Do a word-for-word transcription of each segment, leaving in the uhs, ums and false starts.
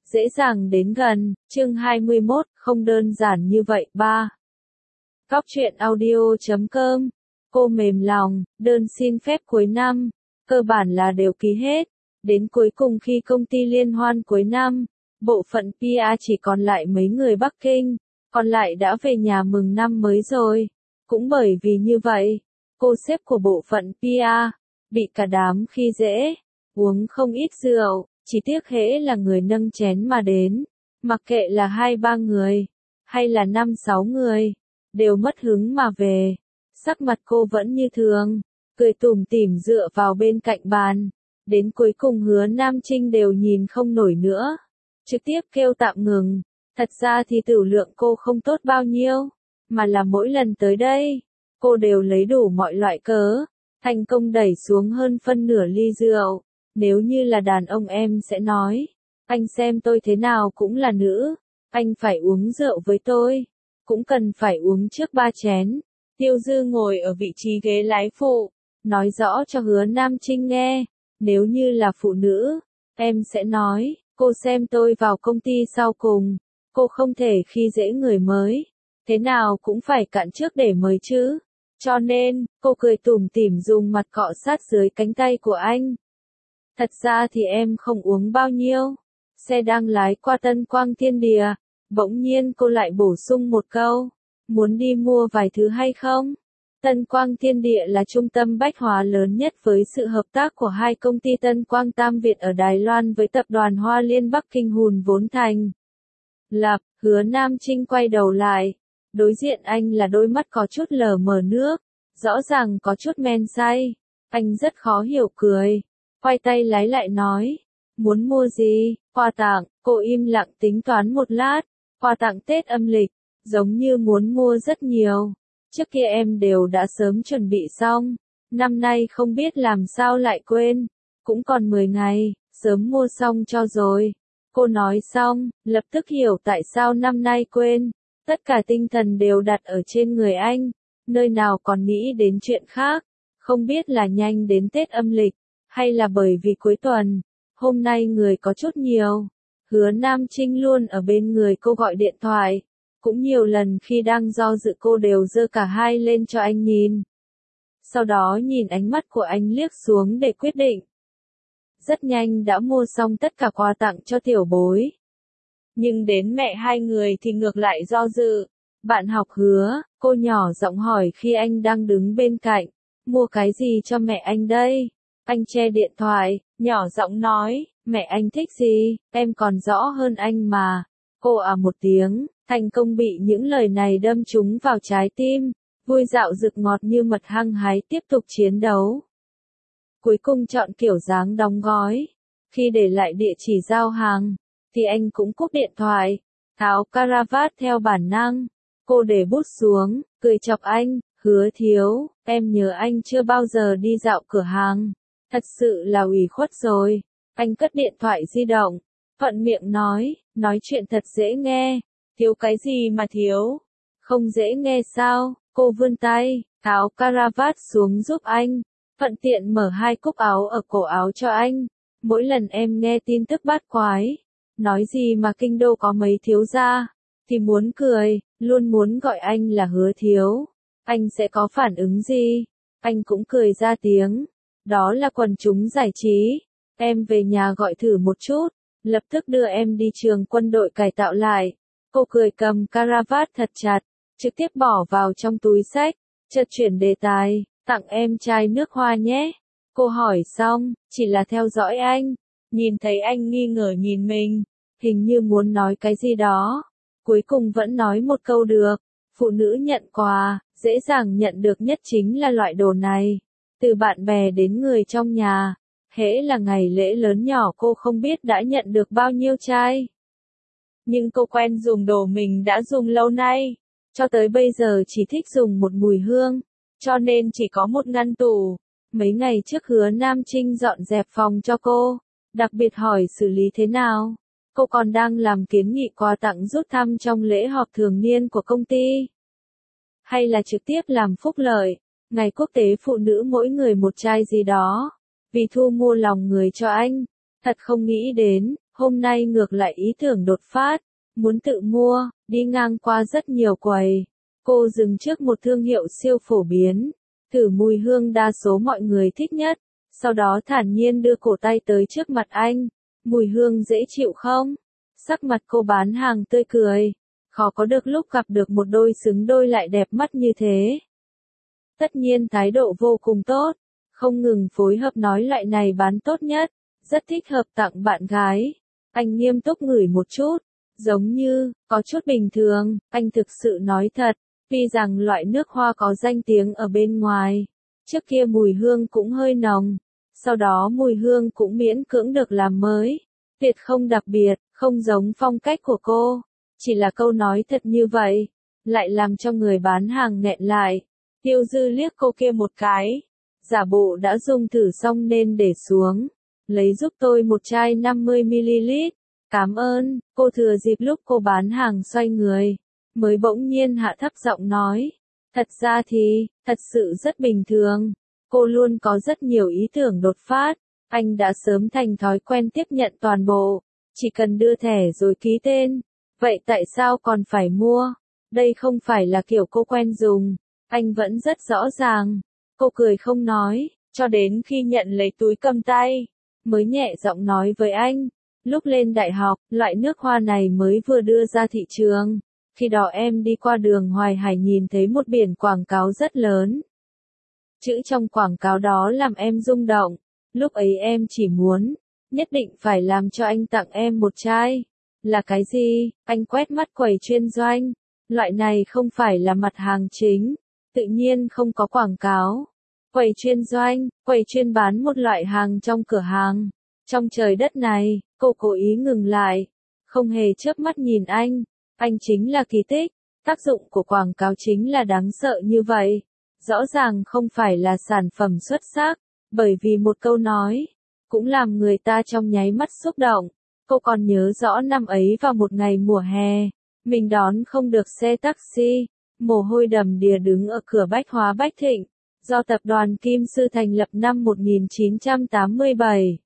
dễ dàng đến gần, chương hai mươi mốt, không đơn giản như vậy. ba. Góc truyện audio chấm com, cô mềm lòng, đơn xin phép cuối năm, cơ bản là đều ký hết, đến cuối cùng khi công ty liên hoan cuối năm, bộ phận pê e chỉ còn lại mấy người Bắc Kinh, còn lại đã về nhà mừng năm mới rồi, cũng bởi vì như vậy, cô sếp của bộ phận pê e, bị cả đám khi dễ, uống không ít rượu, chỉ tiếc hễ là người nâng chén mà đến, mặc kệ là hai ba người, hay là năm sáu người, đều mất hứng mà về. Sắc mặt cô vẫn như thường, cười tủm tỉm dựa vào bên cạnh bàn, đến cuối cùng Hứa Nam Trinh đều nhìn không nổi nữa, trực tiếp kêu tạm ngừng. Thật ra thì tửu lượng cô không tốt bao nhiêu, mà là mỗi lần tới đây, cô đều lấy đủ mọi loại cớ, thành công đẩy xuống hơn phân nửa ly rượu. Nếu như là đàn ông em sẽ nói, anh xem tôi thế nào cũng là nữ, anh phải uống rượu với tôi, cũng cần phải uống trước ba chén. Tiêu Dư ngồi ở vị trí ghế lái phụ, nói rõ cho Hứa Nam Trinh nghe, nếu như là phụ nữ, em sẽ nói, cô xem tôi vào công ty sau cùng, cô không thể khi dễ người mới, thế nào cũng phải cạn trước để mời chứ. Cho nên, cô cười tủm tỉm dùng mặt cọ sát dưới cánh tay của anh. Thật ra thì em không uống bao nhiêu. Xe đang lái qua Tân Quang Thiên Địa, bỗng nhiên cô lại bổ sung một câu, muốn đi mua vài thứ hay không? Tân Quang Thiên Địa là trung tâm bách hóa lớn nhất với sự hợp tác của hai công ty Tân Quang Tam Việt ở Đài Loan với tập đoàn Hoa Liên Bắc Kinh Hùn vốn thành lập. Hứa Nam Trinh quay đầu lại, đối diện anh là đôi mắt có chút lờ mờ nước, rõ ràng có chút men say. Anh rất khó hiểu cười, quay tay lái lại nói, muốn mua gì? Quà tặng. Cô im lặng tính toán một lát, quà tặng Tết âm lịch, giống như muốn mua rất nhiều. Trước kia em đều đã sớm chuẩn bị xong, năm nay không biết làm sao lại quên, cũng còn mười ngày, sớm mua xong cho rồi. Cô nói xong, lập tức hiểu tại sao năm nay quên, tất cả tinh thần đều đặt ở trên người anh, nơi nào còn nghĩ đến chuyện khác, không biết là nhanh đến Tết âm lịch, hay là bởi vì cuối tuần, hôm nay người có chút nhiều. Hứa Nam Trinh luôn ở bên người cô gọi điện thoại, cũng nhiều lần khi đang do dự cô đều giơ cả hai lên cho anh nhìn. Sau đó nhìn ánh mắt của anh liếc xuống để quyết định. Rất nhanh đã mua xong tất cả quà tặng cho tiểu bối. Nhưng đến mẹ hai người thì ngược lại do dự. Bạn học Hứa, cô nhỏ giọng hỏi khi anh đang đứng bên cạnh, mua cái gì cho mẹ anh đây? Anh che điện thoại, nhỏ giọng nói, mẹ anh thích gì, em còn rõ hơn anh mà. Cô à một tiếng, thành công bị những lời này đâm trúng vào trái tim, vui dạo rực ngọt như mật hăng hái tiếp tục chiến đấu. Cuối cùng chọn kiểu dáng đóng gói. Khi để lại địa chỉ giao hàng, thì anh cũng cúp điện thoại, tháo caravat theo bản năng. Cô để bút xuống, cười chọc anh, Hứa thiếu, em nhớ anh chưa bao giờ đi dạo cửa hàng. Thật sự là ủy khuất rồi. Anh cất điện thoại di động, thuận miệng nói, nói chuyện thật dễ nghe. Thiếu cái gì mà thiếu? Không dễ nghe sao? Cô vươn tay, tháo caravat xuống giúp anh, thuận tiện mở hai cúc áo ở cổ áo cho anh. Mỗi lần em nghe tin tức bát quái, nói gì mà kinh đô có mấy thiếu gia, thì muốn cười, luôn muốn gọi anh là Hứa thiếu. Anh sẽ có phản ứng gì? Anh cũng cười ra tiếng. Đó là quần chúng giải trí. Em về nhà gọi thử một chút, lập tức đưa em đi trường quân đội cải tạo lại. Cô cười cầm caravat thật chặt, trực tiếp bỏ vào trong túi xách, chợt chuyển đề tài, tặng em chai nước hoa nhé. Cô hỏi xong, chỉ là theo dõi anh, nhìn thấy anh nghi ngờ nhìn mình, hình như muốn nói cái gì đó. Cuối cùng vẫn nói một câu được, phụ nữ nhận quà, dễ dàng nhận được nhất chính là loại đồ này. Từ bạn bè đến người trong nhà, hễ là ngày lễ lớn nhỏ cô không biết đã nhận được bao nhiêu chai. Nhưng cô quen dùng đồ mình đã dùng lâu nay, cho tới bây giờ chỉ thích dùng một mùi hương, cho nên chỉ có một ngăn tủ. Mấy ngày trước Hứa Nam Trinh dọn dẹp phòng cho cô, đặc biệt hỏi xử lý thế nào. Cô còn đang làm kiến nghị quà tặng rút thăm trong lễ họp thường niên của công ty. Hay là trực tiếp làm phúc lợi, ngày quốc tế phụ nữ mỗi người một chai gì đó, vì thu mua lòng người cho anh. Thật không nghĩ đến, Hôm nay ngược lại ý tưởng đột phát, muốn tự mua, đi ngang qua rất nhiều quầy. Cô dừng trước một thương hiệu siêu phổ biến, thử mùi hương đa số mọi người thích nhất, sau đó thản nhiên đưa cổ tay tới trước mặt anh. Mùi hương dễ chịu không? Sắc mặt cô bán hàng tươi cười. Khó có được lúc gặp được một đôi xứng đôi lại đẹp mắt như thế. Tất nhiên thái độ vô cùng tốt, không ngừng phối hợp nói loại này bán tốt nhất, rất thích hợp tặng bạn gái. Anh nghiêm túc ngửi một chút, giống như, có chút bình thường, anh thực sự nói thật, tuy rằng loại nước hoa có danh tiếng ở bên ngoài, trước kia mùi hương cũng hơi nồng, sau đó mùi hương cũng miễn cưỡng được làm mới, tuyệt không đặc biệt, không giống phong cách của cô, chỉ là câu nói thật như vậy, lại làm cho người bán hàng nghẹn lại. Tiêu Dư liếc cô kia một cái, giả bộ đã dùng thử xong nên để xuống, lấy giúp tôi một chai năm mươi mi li lít, cảm ơn. Cô thừa dịp lúc cô bán hàng xoay người, mới bỗng nhiên hạ thấp giọng nói, thật ra thì, thật sự rất bình thường, cô luôn có rất nhiều ý tưởng đột phát, anh đã sớm thành thói quen tiếp nhận toàn bộ, chỉ cần đưa thẻ rồi ký tên, vậy tại sao còn phải mua, đây không phải là kiểu cô quen dùng. Anh vẫn rất rõ ràng. Cô cười không nói, cho đến khi nhận lấy túi cầm tay, mới nhẹ giọng nói với anh, lúc lên đại học, loại nước hoa này mới vừa đưa ra thị trường. Khi đó em đi qua đường Hoài Hải nhìn thấy một biển quảng cáo rất lớn. Chữ trong quảng cáo đó làm em rung động, lúc ấy em chỉ muốn, nhất định phải làm cho anh tặng em một chai. Là cái gì? Anh quét mắt quầy chuyên doanh, loại này không phải là mặt hàng chính. Tự nhiên không có quảng cáo. Quầy chuyên doanh, quầy chuyên bán một loại hàng trong cửa hàng. Trong trời đất này, cô cố ý ngừng lại, không hề chớp mắt nhìn anh. Anh chính là kỳ tích, tác dụng của quảng cáo chính là đáng sợ như vậy. Rõ ràng không phải là sản phẩm xuất sắc, bởi vì một câu nói, cũng làm người ta trong nháy mắt xúc động. Cô còn nhớ rõ năm ấy vào một ngày mùa hè, mình đón không được xe taxi. Mồ hôi đầm đìa đứng ở cửa Bách Hóa Bách Thịnh, do tập đoàn Kim Sư thành lập năm một nghìn chín trăm tám mươi bảy.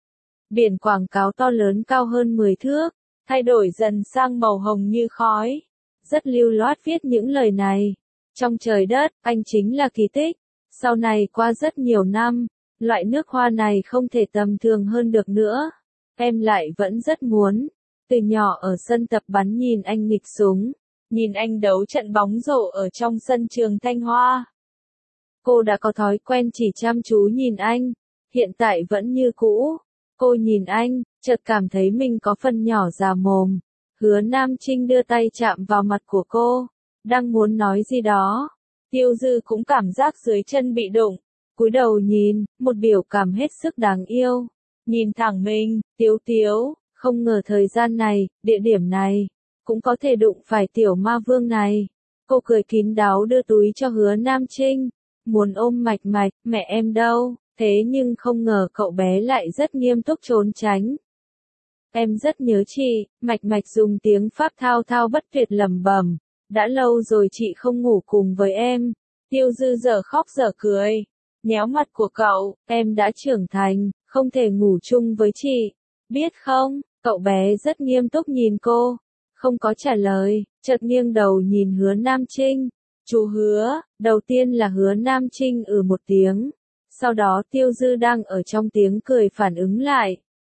Biển quảng cáo to lớn cao hơn mười thước, thay đổi dần sang màu hồng như khói. Rất lưu loát viết những lời này. Trong trời đất, anh chính là kỳ tích. Sau này qua rất nhiều năm, loại nước hoa này không thể tầm thường hơn được nữa. Em lại vẫn rất muốn. Từ nhỏ ở sân tập bắn nhìn anh nghịch súng. Nhìn anh đấu trận bóng rổ ở trong sân trường Thanh Hoa. Cô đã có thói quen chỉ chăm chú nhìn anh, hiện tại vẫn như cũ. Cô nhìn anh, chợt cảm thấy mình có phần nhỏ già mồm. Hứa Nam Trinh đưa tay chạm vào mặt của cô, đang muốn nói gì đó. Tiêu Dư cũng cảm giác dưới chân bị đụng, cúi đầu nhìn, một biểu cảm hết sức đáng yêu. Nhìn thẳng mình, Tiếu Tiếu, không ngờ thời gian này, địa điểm này, cũng có thể đụng phải tiểu ma vương này. Cô cười kín đáo đưa túi cho Hứa Nam Trinh, muốn ôm Mạch Mạch, mẹ em đâu, thế nhưng không ngờ cậu bé lại rất nghiêm túc trốn tránh. Em rất nhớ chị, Mạch Mạch dùng tiếng Pháp thao thao bất tuyệt lẩm bẩm, đã lâu rồi chị không ngủ cùng với em. Tiêu Dư dở khóc dở cười, nhéo mặt của cậu, em đã trưởng thành, không thể ngủ chung với chị, biết không? Cậu bé rất nghiêm túc nhìn cô, không có trả lời, chợt nghiêng đầu nhìn Hứa Nam Trinh. Chú Hứa, đầu tiên là Hứa Nam Trinh ừ một tiếng, sau đó Tiêu Dư đang ở trong tiếng cười phản ứng lại.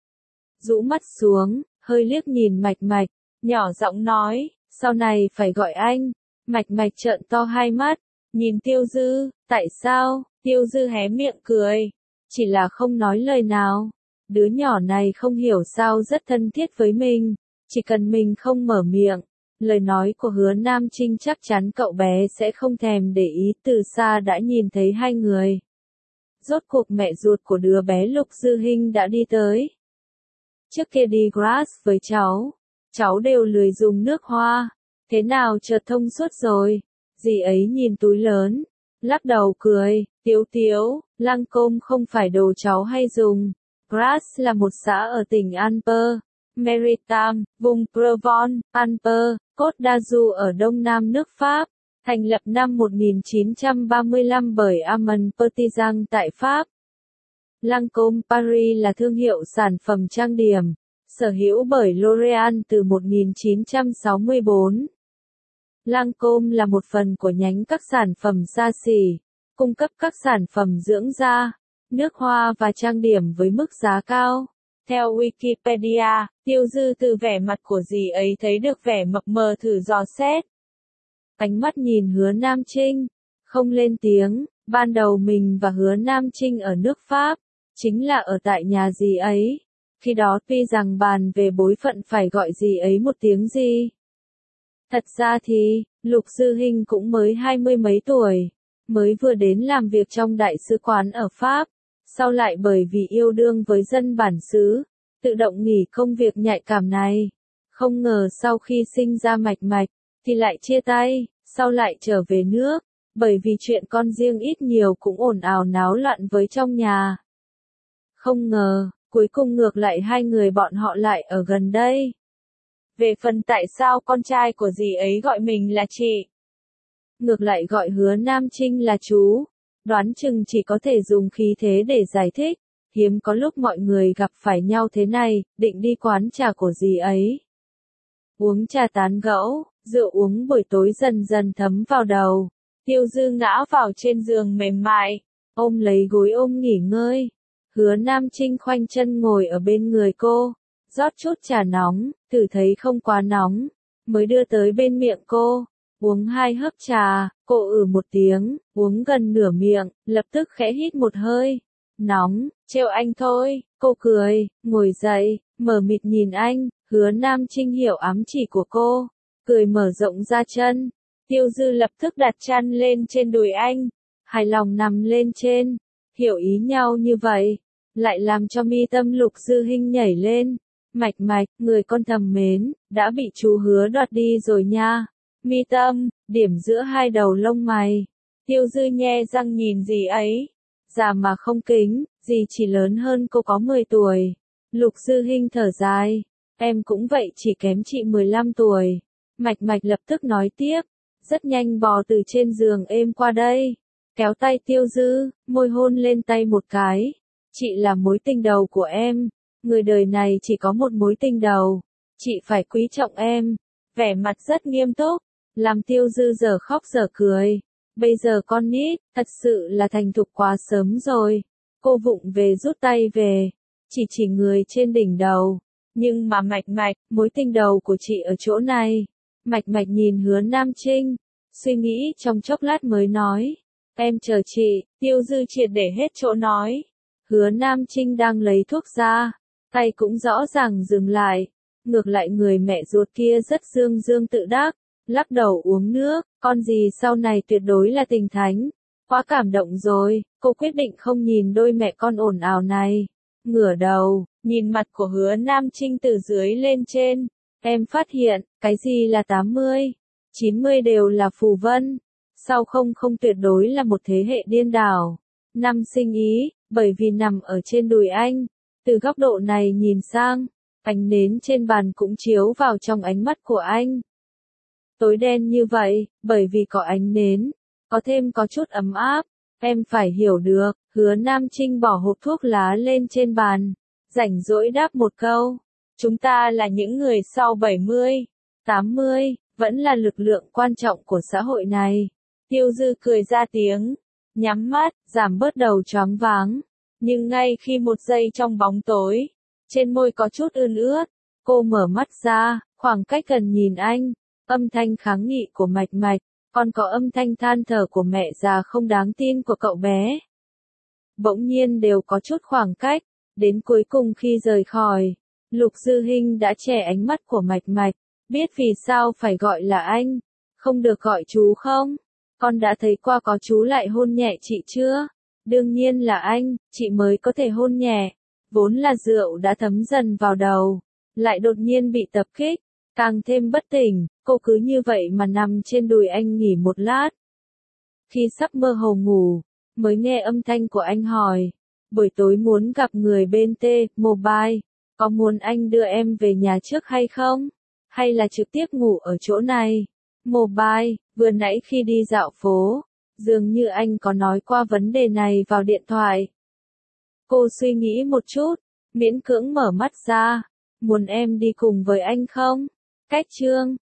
Rũ mắt xuống, hơi liếc nhìn Mạch Mạch, nhỏ giọng nói, sau này phải gọi anh. Mạch Mạch trợn to hai mắt, nhìn Tiêu Dư, tại sao? Tiêu Dư hé miệng cười, chỉ là không nói lời nào. Đứa nhỏ này không hiểu sao rất thân thiết với mình, chỉ cần mình không mở miệng. Lời nói của Hứa Nam Trinh chắc chắn cậu bé sẽ không thèm để ý, từ xa đã nhìn thấy hai người. Rốt cuộc mẹ ruột của đứa bé Lục Dư Hinh đã đi tới. Trước kia đi Grass với cháu, cháu đều lười dùng nước hoa, thế nào chợt thông suốt rồi. Dì ấy nhìn túi lớn, lắc đầu cười, Tiếu Tiếu, Lancôme không phải đồ cháu hay dùng. Grasse là một xã ở tỉnh Alpes, Maritime, vùng Provence, Alpes, Côte d'Azur ở đông nam nước Pháp, thành lập năm một nghìn chín trăm ba mươi lăm bởi Armand Petitjean tại Pháp. Lancôme Paris là thương hiệu sản phẩm trang điểm, sở hữu bởi L'Oréal từ một nghìn chín trăm sáu mươi tư. Lancôme là một phần của nhánh các sản phẩm xa xỉ, cung cấp các sản phẩm dưỡng da, nước hoa và trang điểm với mức giá cao. Theo Wikipedia, Tiêu Dư từ vẻ mặt của dì ấy thấy được vẻ mập mờ thử dò xét. Ánh mắt nhìn Hứa Nam Trinh, không lên tiếng. Ban đầu mình và Hứa Nam Trinh ở nước Pháp, chính là ở tại nhà dì ấy. Khi đó tuy rằng bàn về bối phận phải gọi dì ấy một tiếng gì. Thật ra thì, Lục Dư Hinh cũng mới hai mươi mấy tuổi, mới vừa đến làm việc trong đại sứ quán ở Pháp, sau lại bởi vì yêu đương với dân bản xứ, tự động nghỉ công việc nhạy cảm này. Không ngờ sau khi sinh ra Mạch Mạch, thì lại chia tay, sau lại trở về nước, bởi vì chuyện con riêng ít nhiều cũng ồn ào náo loạn với trong nhà. Không ngờ, cuối cùng ngược lại hai người bọn họ lại ở gần đây. Về phần tại sao con trai của dì ấy gọi mình là chị, ngược lại gọi Hứa Nam Trinh là chú, đoán chừng chỉ có thể dùng khí thế để giải thích. Hiếm có lúc mọi người gặp phải nhau thế này, định đi quán trà của dì ấy. Uống trà tán gẫu, rượu uống buổi tối dần dần thấm vào đầu. Tiêu Dư ngã vào trên giường mềm mại, ôm lấy gối ôm nghỉ ngơi. Hứa Nam Trinh khoanh chân ngồi ở bên người cô, rót chút trà nóng, thử thấy không quá nóng, mới đưa tới bên miệng cô. Uống hai hớp trà, cô ử một tiếng, uống gần nửa miệng, lập tức khẽ hít một hơi. Nóng, trêu anh thôi, cô cười, ngồi dậy, mở mịt nhìn anh. Hứa Nam Trinh hiểu ám chỉ của cô, cười mở rộng ra chân. Tiêu Dư lập tức đặt chăn lên trên đùi anh, hài lòng nằm lên trên. Hiểu ý nhau như vậy, lại làm cho mi tâm Lục Dư Hinh nhảy lên. Mạch Mạch, người con thầm mến, đã bị chú Hứa đoạt đi rồi nha. Mi tâm, điểm giữa hai đầu lông mày. Tiêu Dư nhe răng nhìn dì ấy. Già mà không kính, dì chỉ lớn hơn cô có mười tuổi. Lục Dư Hinh thở dài. Em cũng vậy, chỉ kém chị mười lăm tuổi. Mạch Mạch lập tức nói tiếp. Rất nhanh bò từ trên giường êm qua đây. Kéo tay Tiêu Dư, môi hôn lên tay một cái. Chị là mối tình đầu của em. Người đời này chỉ có một mối tình đầu. Chị phải quý trọng em. Vẻ mặt rất nghiêm túc, làm Tiêu Dư giờ khóc giờ cười. Bây giờ con nít, thật sự là thành thục quá sớm rồi. Cô vụng về rút tay về. Chỉ chỉ người trên đỉnh đầu. Nhưng mà Mạch Mạch, mối tình đầu của chị ở chỗ này. Mạch Mạch nhìn Hứa Nam Trinh, suy nghĩ trong chốc lát mới nói. Em chờ chị. Tiêu Dư triệt để hết chỗ nói. Hứa Nam Trinh đang lấy thuốc ra, tay cũng rõ ràng dừng lại. Ngược lại người mẹ ruột kia rất dương dương tự đắc, lắc đầu uống nước. Con gì sau này tuyệt đối là tình thánh. Quá cảm động rồi, cô quyết định không nhìn đôi mẹ con ồn ào này. Ngửa đầu, nhìn mặt của Hứa Nam Trinh từ dưới lên trên. Em phát hiện, cái gì là tám mươi, chín mươi đều là phù vân. Sau không không tuyệt đối là một thế hệ điên đảo. Năm sinh ý, bởi vì nằm ở trên đùi anh. Từ góc độ này nhìn sang, ánh nến trên bàn cũng chiếu vào trong ánh mắt của anh. Tối đen như vậy, bởi vì có ánh nến, có thêm có chút ấm áp. Em phải hiểu được. Hứa Nam Trinh bỏ hộp thuốc lá lên trên bàn, rảnh rỗi đáp một câu. Chúng ta là những người sau bảy mươi, tám mươi, vẫn là lực lượng quan trọng của xã hội này. Tiêu Dư cười ra tiếng, nhắm mắt, giảm bớt đầu choáng váng. Nhưng ngay khi một giây trong bóng tối, trên môi có chút ươn ướt, cô mở mắt ra, khoảng cách gần nhìn anh, âm thanh kháng nghị của Mạch Mạch, còn có âm thanh than thở của mẹ già không đáng tin của cậu bé. Bỗng nhiên đều có chút khoảng cách, đến cuối cùng khi rời khỏi, Lục Dư Hinh đã che ánh mắt của Mạch Mạch, biết vì sao phải gọi là anh, không được gọi chú không? Con đã thấy qua có chú lại hôn nhẹ chị chưa? Đương nhiên là anh, chị mới có thể hôn nhẹ. Vốn là rượu đã thấm dần vào đầu, lại đột nhiên bị tập kích, càng thêm bất tỉnh, cô cứ như vậy mà nằm trên đùi anh nghỉ một lát. Khi sắp mơ hồ ngủ, mới nghe âm thanh của anh hỏi, buổi tối muốn gặp người bên T-Mobile, có muốn anh đưa em về nhà trước hay không? Hay là trực tiếp ngủ ở chỗ này? Mobile, vừa nãy khi đi dạo phố, dường như anh có nói qua vấn đề này vào điện thoại. Cô suy nghĩ một chút, miễn cưỡng mở mắt ra, Muốn em đi cùng với anh không? Cách chương